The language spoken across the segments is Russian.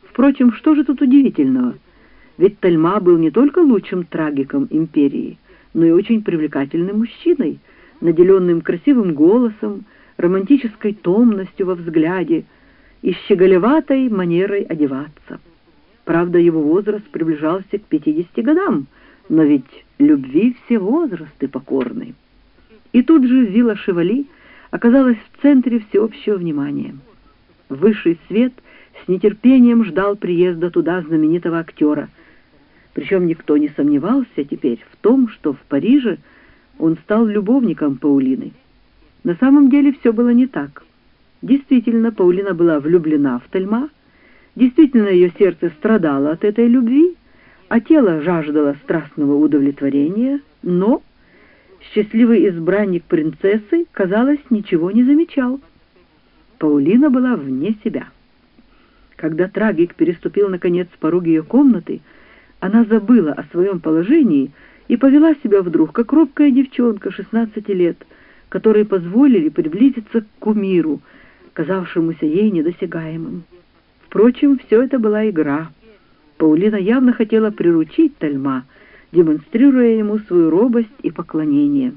Впрочем, что же тут удивительного? Ведь Тальма был не только лучшим трагиком империи, но и очень привлекательным мужчиной, наделенным красивым голосом, романтической томностью во взгляде и щеголеватой манерой одеваться. Правда, его возраст приближался к 50 годам, но ведь любви все возрасты покорны. И тут же Зила Шевали оказалась в центре всеобщего внимания. Высший свет с нетерпением ждал приезда туда знаменитого актера. Причем никто не сомневался теперь в том, что в Париже он стал любовником Паулины. На самом деле все было не так. Действительно, Паулина была влюблена в Тальма, действительно, ее сердце страдало от этой любви, а тело жаждало страстного удовлетворения, но счастливый избранник принцессы, казалось, ничего не замечал. Паулина была вне себя. Когда трагик переступил, наконец, порог ее комнаты, она забыла о своем положении и повела себя вдруг, как робкая девчонка 16 лет, которой позволили приблизиться к кумиру, казавшемуся ей недосягаемым. Впрочем, все это была игра. Паулина явно хотела приручить Тальма, демонстрируя ему свою робость и поклонение.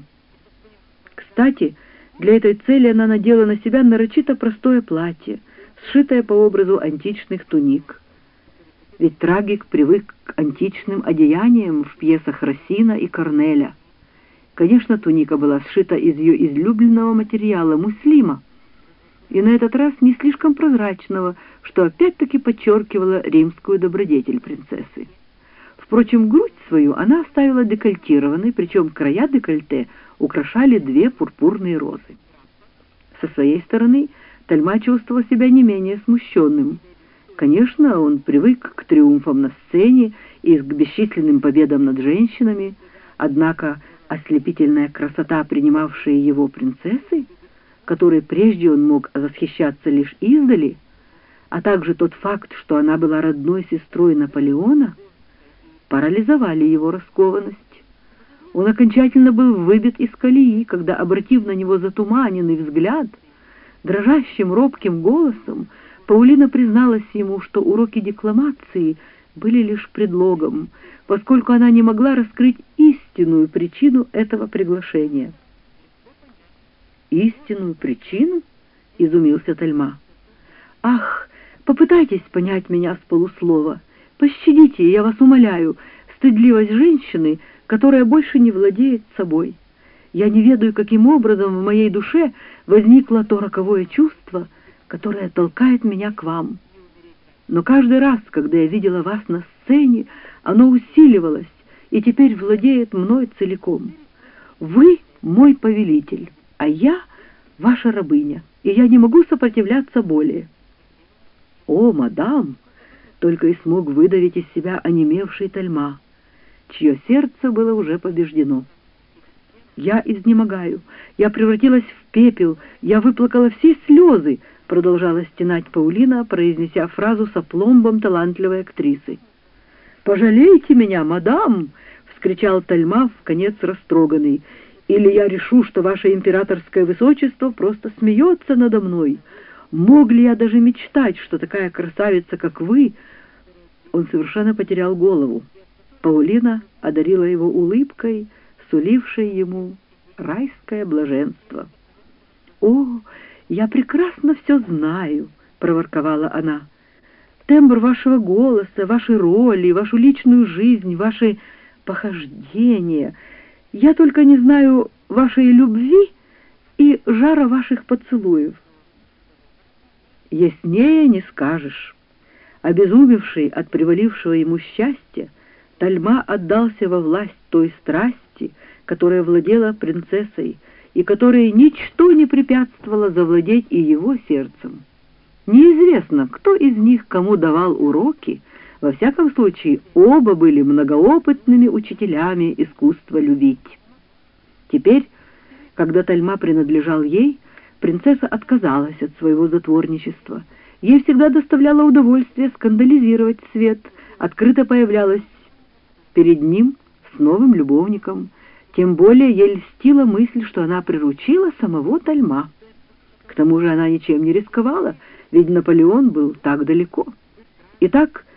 Кстати, для этой цели она надела на себя нарочито простое платье, сшитое по образу античных туник. Ведь трагик привык к античным одеяниям в пьесах Рассина и Корнеля. Конечно, туника была сшита из ее излюбленного материала муслима, и на этот раз не слишком прозрачного, что опять-таки подчеркивало римскую добродетель принцессы. Впрочем, грудь свою она оставила декольтированной, причем края декольте украшали 2 пурпурные розы. Со своей стороны Тальма чувствовал себя не менее смущенным. Конечно, он привык к триумфам на сцене и к бесчисленным победам над женщинами, однако ослепительная красота, принимавшей его принцессы, которой прежде он мог восхищаться лишь издали, а также тот факт, что она была родной сестрой Наполеона, парализовали его раскованность. Он окончательно был выбит из колеи, когда, обратив на него затуманенный взгляд, дрожащим робким голосом Паулина призналась ему, что уроки декламации были лишь предлогом, поскольку она не могла раскрыть истинную причину этого приглашения. «Истинную причину?» — изумился Тальма. «Ах, попытайтесь понять меня с полуслова. Пощадите, я вас умоляю, стыдливость женщины, которая больше не владеет собой. Я не ведаю, каким образом в моей душе возникло то роковое чувство, которое толкает меня к вам. Но каждый раз, когда я видела вас на сцене, оно усиливалось и теперь владеет мной целиком. Вы мой повелитель, а я ваша рабыня, и я не могу сопротивляться более». «О, мадам!» — только и смог выдавить из себя онемевший Тальма, чье сердце было уже побеждено. «Я изнемогаю, я превратилась в пепел, я выплакала все слезы», — продолжала стенать Паулина, произнеся фразу с опломбом талантливой актрисы. «Пожалейте меня, мадам!» — вскричал Тальма, вконец растроганный. «Или я решу, что ваше императорское высочество просто смеется надо мной. Мог ли я даже мечтать, что такая красавица, как вы...» Он совершенно потерял голову. Паулина одарила его улыбкой, сулившей ему райское блаженство. «О, я прекрасно все знаю», — проворковала она. «Тембр вашего голоса, ваши роли, вашу личную жизнь, ваши похождения. Я только не знаю вашей любви и жара ваших поцелуев». Яснее не скажешь. Обезумевший от привалившего ему счастья, Тальма отдался во власть той страсти, которая владела принцессой, и которой ничто не препятствовало завладеть и его сердцем. Неизвестно, кто из них кому давал уроки, во всяком случае оба были многоопытными учителями искусства любить. Теперь, когда Тальма принадлежал ей, принцесса отказалась от своего затворничества. Ей всегда доставляло удовольствие скандализировать свет, открыто появлялась перед ним с новым любовником. Тем более ей льстила мысль, что она приручила самого Тальма. К тому же она ничем не рисковала, ведь Наполеон был так далеко. Итак,